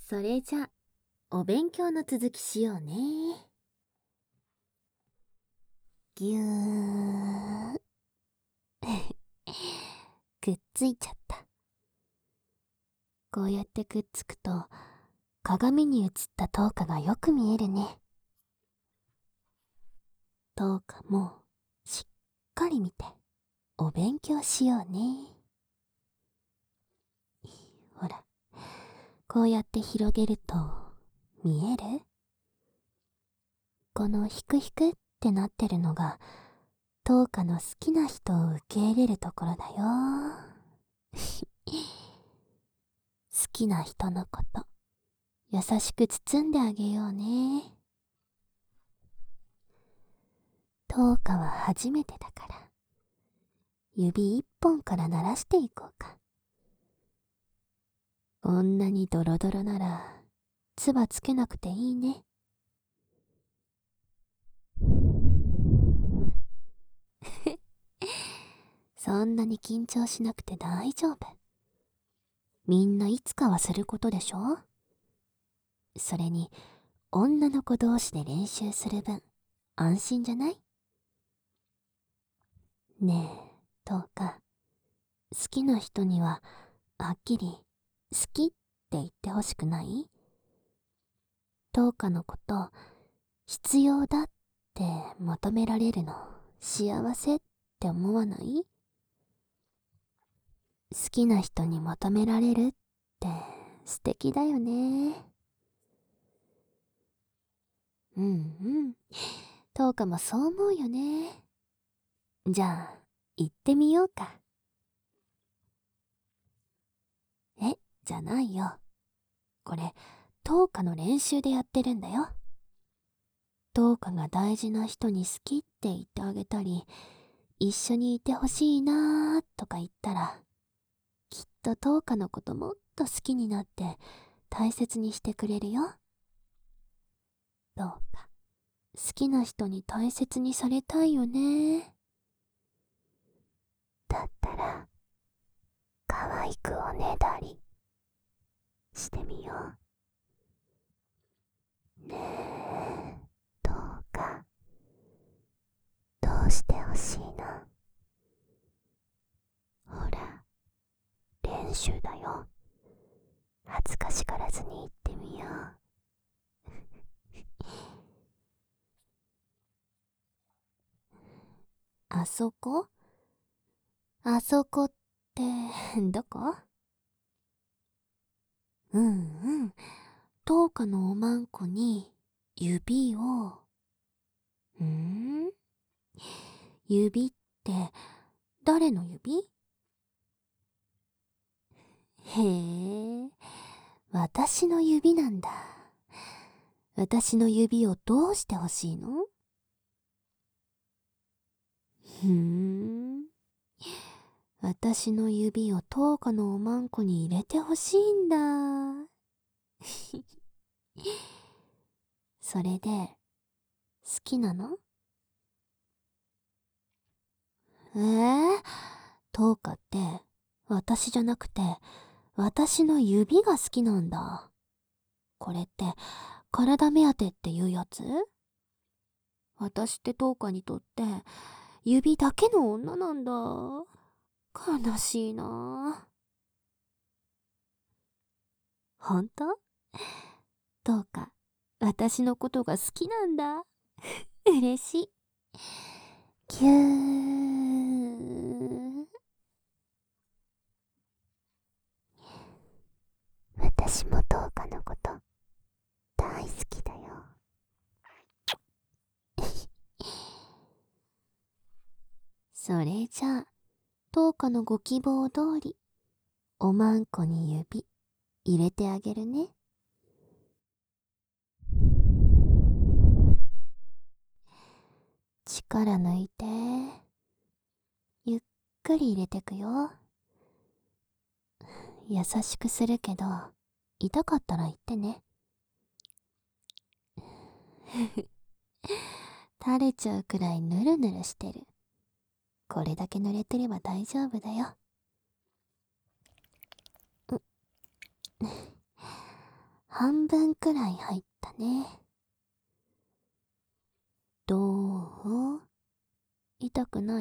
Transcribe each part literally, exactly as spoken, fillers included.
それじゃ、お勉強の続きしようね。ぎゅー。くっついちゃった。こうやってくっつくと、鏡に映った灯火がよく見えるね。灯火もしっかり見て、お勉強しようね。ほら、こうやって広げると、見える？このヒクヒクってなってるのが、灯火の好きな人を受け入れるところだよ。好きな人のこと、優しく包んであげようね。灯火は初めてだから、指一本から鳴らしていこうか。こんなにドロドロなら、唾つけなくていいね。そんなに緊張しなくて大丈夫。みんないつかはすることでしょ？それに、女の子同士で練習する分、安心じゃない？ねえ、どうか、好きな人には、はっきり、好きって言ってほしくない？どうかのこと、必要だって求められるの、幸せって思わない？好きな人に求められるって素敵だよね。うんうん。どうかもそう思うよね。じゃあ、行ってみようか。え、じゃないよ。これ、トーカの練習でやってるんだよ。トーカが大事な人に好きって言ってあげたり、一緒にいてほしいなーとか言ったら、きっとトーカのこともっと好きになって大切にしてくれるよ。どうか、好きな人に大切にされたいよね。だったら、可愛くおねだりしてみよう。ねえ、どうか、どうしてほしいの？ほら、練習だよ。恥ずかしがらずに言ってみよう。あそこ？あそこって、どこ？うんうん。灯火のおまんこに指を。んー指って誰の指？へえ、私の指なんだ。私の指をどうしてほしいの？ふーん。私の指を灯火のおまんこに入れてほしいんだ。それで、好きなの？えー、灯火って、私じゃなくて、私の指が好きなんだ。これって、体目当てっていうやつ？私って灯火にとって、指だけの女なんだ。悲しいな。ほんと？どうか、私のことが好きなんだ。嬉しい。ぎゅー。私もどうかのこと大好きだよ。それじゃあ、どうかのご希望通り、おまんこに指入れてあげるね。力抜いて、ゆっくり入れてくよ。優しくするけど、痛かったら言ってね。垂れちゃうくらいヌルヌルしてる。これだけ濡れてれば大丈夫だよ。 半分くらい入ったね。どう？痛くない？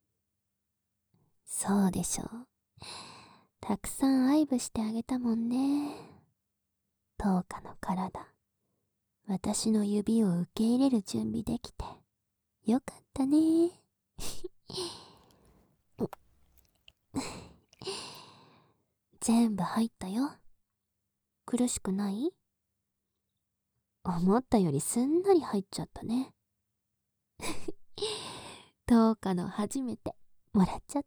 そうでしょう。たくさん愛撫してあげたもんね。トウカの体、私の指を受け入れる準備できてよかったね。全部入ったよ。苦しくない？思ったよりすんなり入っちゃったね。トウカの初めてもらっちゃった。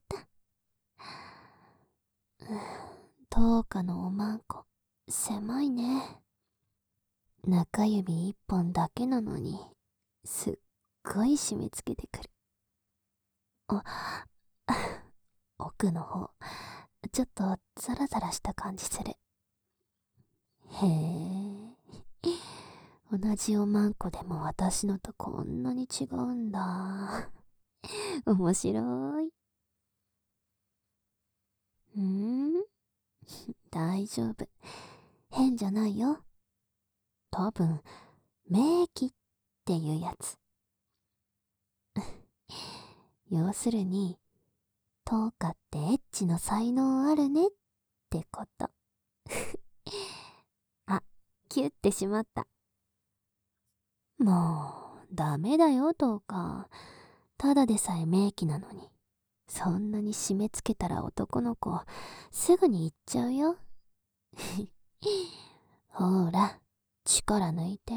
トウカのおまんこ狭いね。中指一本だけなのにすっごい締め付けてくる。あ、奥の方ちょっとザラザラした感じする。へえ、同じおまんこでも私のとこんなに違うんだ。面白い。んー大丈夫。変じゃないよ。多分、名器っていうやつ。要するに、トウカってエッチの才能あるねってこと。あ、キュッてしまった。もう、ダメだよ、トウカ。ただでさえ名器なのに。そんなに締め付けたら男の子、すぐに行っちゃうよ。ほら、力抜いて。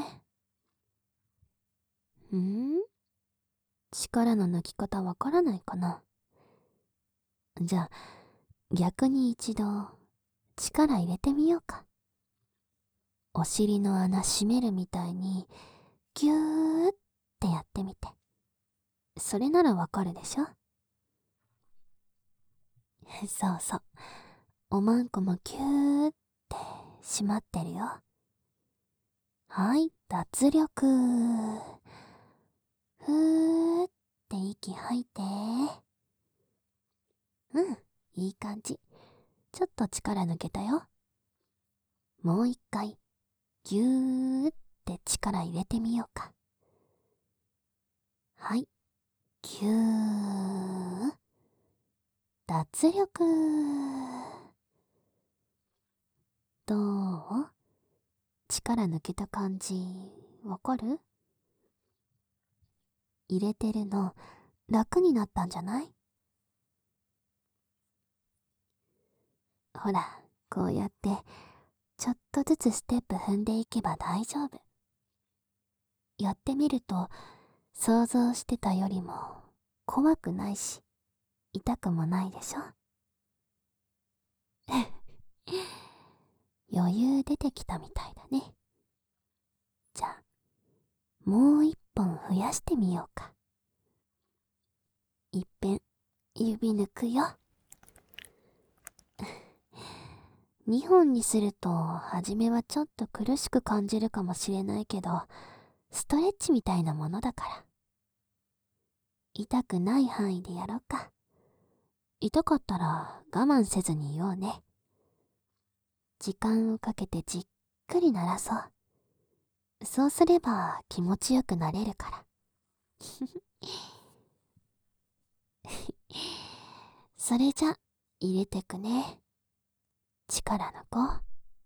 ん？力の抜き方わからないかな？じゃあ、逆に一度、力入れてみようか。お尻の穴閉めるみたいに、ぎゅーってやってみて。それならわかるでしょ？そうそう。おまんこもぎゅーって閉まってるよ。はい、脱力。ふーって息吐いて。うん、いい感じ。ちょっと力抜けたよ。もう一回、ぎゅーって力入れてみようか。はい、ぎゅー。脱力。どう？力抜けた感じ、わかる？入れてるの、楽になったんじゃない？ほら、こうやって、ちょっとずつステップ踏んでいけば大丈夫。やってみると、想像してたよりも、怖くないし、痛くもないでしょ？余裕出てきたみたいだね。じゃあ、もう一本増やしてみようか。いっぺん、指抜くよ。にほんにすると、はじめはちょっと苦しく感じるかもしれないけど、ストレッチみたいなものだから。痛くない範囲でやろうか。痛かったら我慢せずに言おうね。時間をかけてじっくり鳴らそう。そうすれば気持ちよくなれるから。それじゃ、入れてくね。力の子。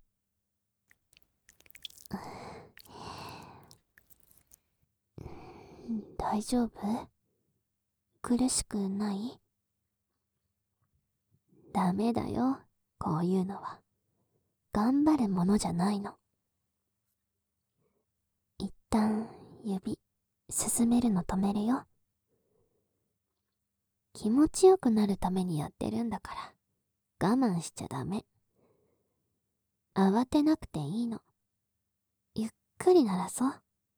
大丈夫？苦しくない？ダメだよ、こういうのは。頑張るものじゃないの。一旦指、進めるの止めるよ。気持ちよくなるためにやってるんだから、我慢しちゃダメ。慌てなくていいの。ゆっくり鳴らそう。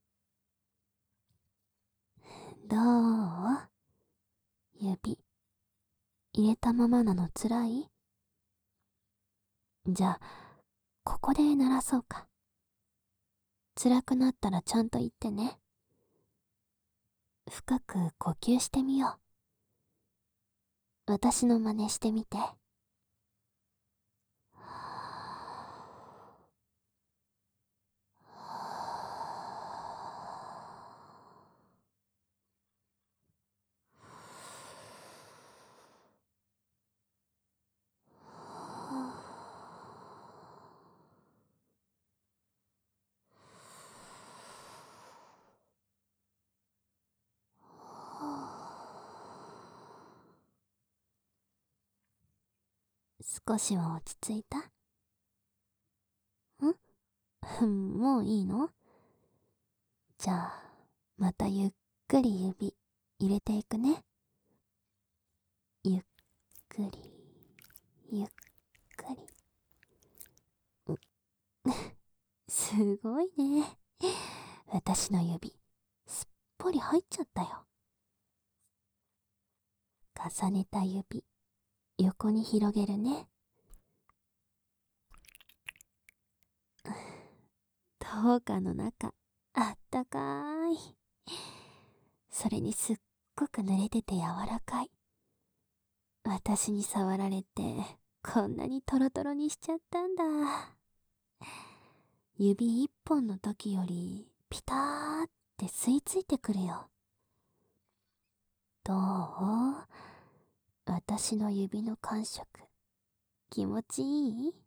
どう？指、入れたままなのつらい？じゃあ、ここで鳴らそうか。辛くなったらちゃんと言ってね。深く呼吸してみよう。私の真似してみて。 少しは落ち着いた？んもういいの？じゃあ、またゆっくり指入れていくね。ゆっくり、ゆっくり。すごいね。私の指、すっぽり入っちゃったよ。重ねた指、横に広げるね。灯火の中、あったかーい。それにすっごく濡れてて柔らかい。私に触られて、こんなにトロトロにしちゃったんだ。指一本の時より、ピターって吸い付いてくるよ。どう？私の指の感触、気持ちいい？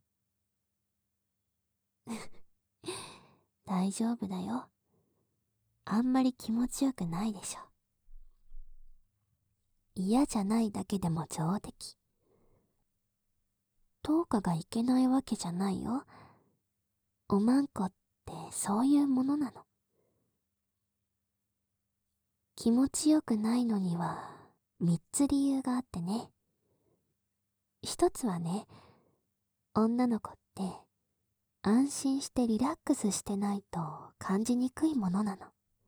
大丈夫だよ。あんまり気持ちよくないでしょ。嫌じゃないだけでも上出来。灯火がいけないわけじゃないよ。おまんこってそういうものなの。気持ちよくないのには三つ理由があってね。一つはね、女の子って安心してリラックスしてないと感じにくいものなの。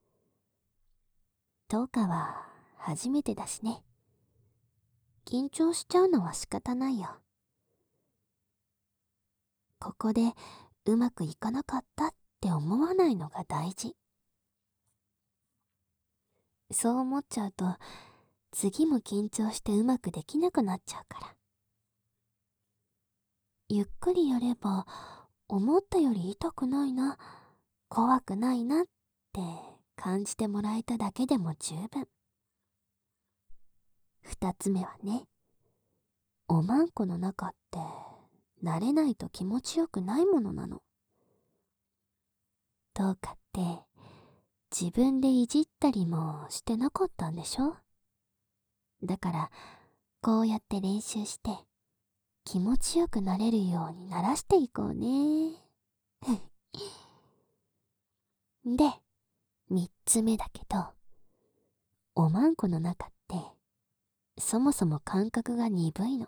灯火は初めてだしね。緊張しちゃうのは仕方ないよ。ここでうまくいかなかったって思わないのが大事。そう思っちゃうと次も緊張してうまくできなくなっちゃうから。ゆっくりやれば思ったより痛くないな、怖くないなって感じてもらえただけでも十分。二つ目はね、おまんこの中って慣れないと気持ちよくないものなの。どうかって自分でいじったりもしてなかったんでしょ？だからこうやって練習して気持ちよくなれるようにならしていこうね。で、三つ目だけど、おまんこの中ってそもそも感覚が鈍いの。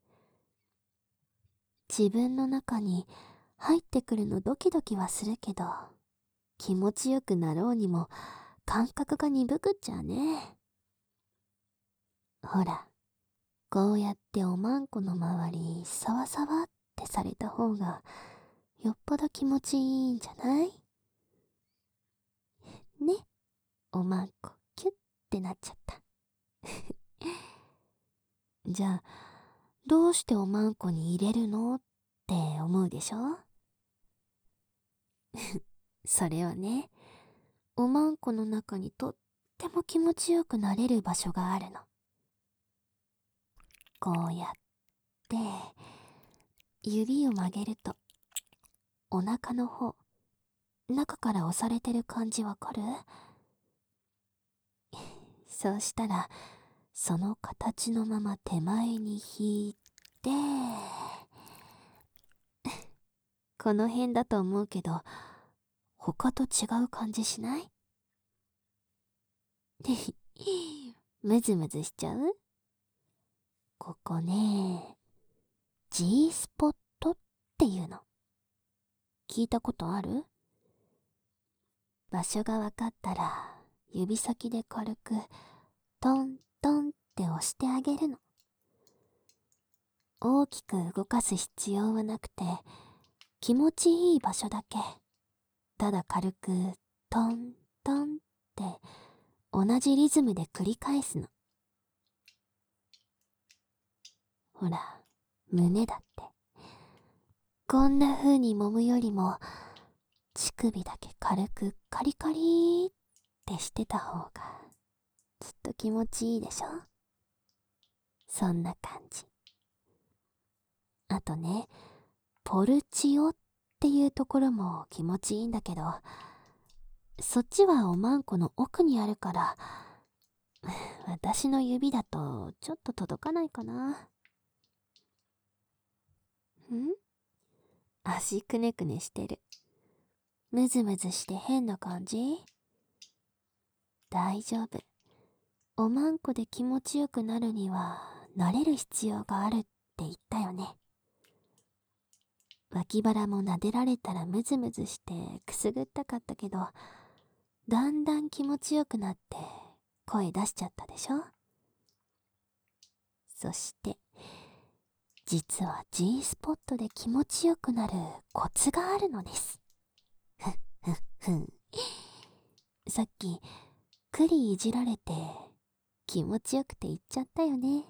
自分の中に入ってくるのドキドキはするけど、気持ちよくなろうにも感覚が鈍くっちゃうね。ほら、こうやっておまんこの周りサワサワってされた方がよっぽど気持ちいいんじゃない？ね、おまんこキュッてなっちゃった。じゃあ、どうしておまんこに入れるのって思うでしょ？それはね、おまんこの中にとっても気持ちよくなれる場所があるの。こうやって指を曲げるとお腹の方、中から押されてる感じわかる？そうしたらその形のまま手前に引いて、この辺だと思うけど他と違う感じしない？ムズムズしちゃう？ここね、 G スポットっていうの。聞いたことある？場所がわかったら指先で軽くトントンって押してあげるの。大きく動かす必要はなくて、気持ちいい場所だけただ軽くトントンって同じリズムで繰り返すの。ほら、胸だってこんな風に揉むよりも乳首だけ軽くカリカリってしてた方がきっと気持ちいいでしょ？そんな感じ。あとね、ポルチオっていうところも気持ちいいんだけど、そっちはおまんこの奥にあるから私の指だとちょっと届かないかな。 ん？足くねくねしてる。ムズムズして変な感じ？大丈夫。おまんこで気持ちよくなるには慣れる必要があるって言ったよね。脇腹も撫でられたらムズムズしてくすぐったかったけど、だんだん気持ちよくなって声出しちゃったでしょ。そして実は G スポットで気持ちよくなるコツがあるのです。ふっふっふん。さっき栗いじられて気持ちよくて言っちゃったよね。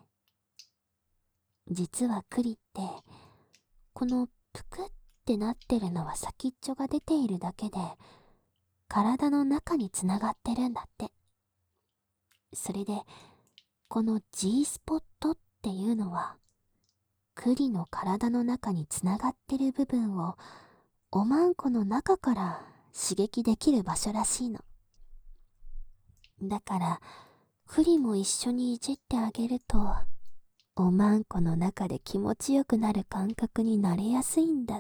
実は栗ってこのぷくってなってるのは先っちょが出ているだけで体の中につながってるんだって。それでこの G スポットっていうのは栗の体の中につながってる部分をおまんこの中から刺激できる場所らしいの。だから栗も一緒にいじってあげるとおまんこの中で気持ちよくなる感覚になれやすいんだって。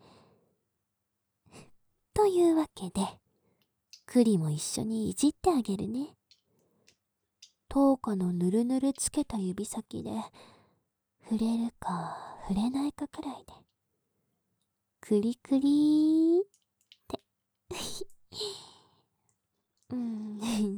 というわけで栗も一緒にいじってあげるね。トウカのぬるぬるつけた指先で触れるか触れないかくらいでクリクリーってうん、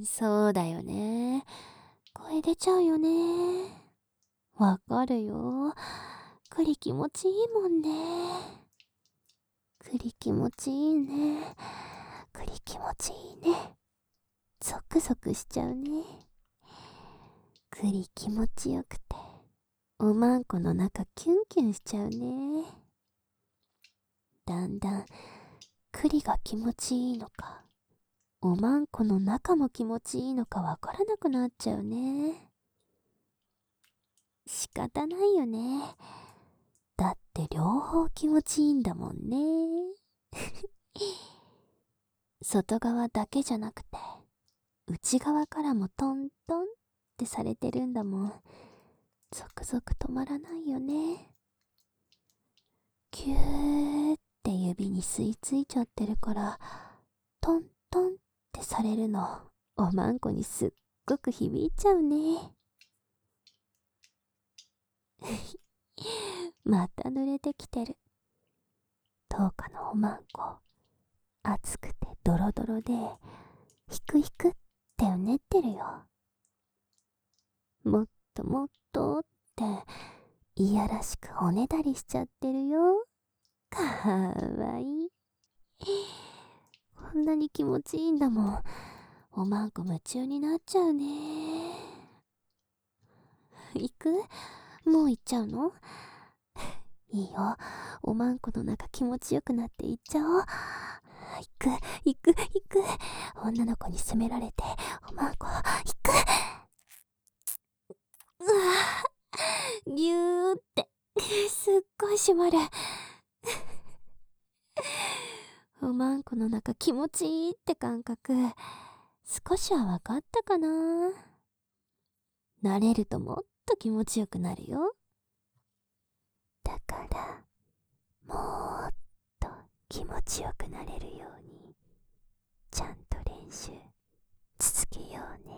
そうだよね。声出ちゃうよね。わかるよ。栗気持ちいいもんね。栗気持ちいいね。栗気持ちいいね。ゾクゾクしちゃうね。栗気持ちよくて、おまんこの中キュンキュンしちゃうね。だんだん栗が気持ちいいのか、おまんこの中も気持ちいいのかわからなくなっちゃうね。仕方ないよね。だって両方気持ちいいんだもんね。外側だけじゃなくて内側からもトントンってされてるんだもん。ゾクゾク止まらないよね。キューって指に吸い付いちゃってるからトントンってされるのおまんこにすっごく響いちゃうね。また濡れてきてる。トウカのおまんこ熱くてドロドロでひくひくってうねってるよ。もっともっとっていやらしくおねだりしちゃってるよ。かわいい。こんなに気持ちいいんだもん。おまんこ夢中になっちゃうね。行く？もう行っちゃうの？いいよ。おまんこの中気持ちよくなって行っちゃおう。行く、行く、行く。女の子に責められて、おまんこ、行く。うわぁ、ぎゅーって、すっごい締まる。おまんこの中気持ちいいって感覚、少しはわかったかな？慣れるともっと気持ちよくなるよ。だから、もっと気持ちよくなれるように、ちゃんと練習続けようね。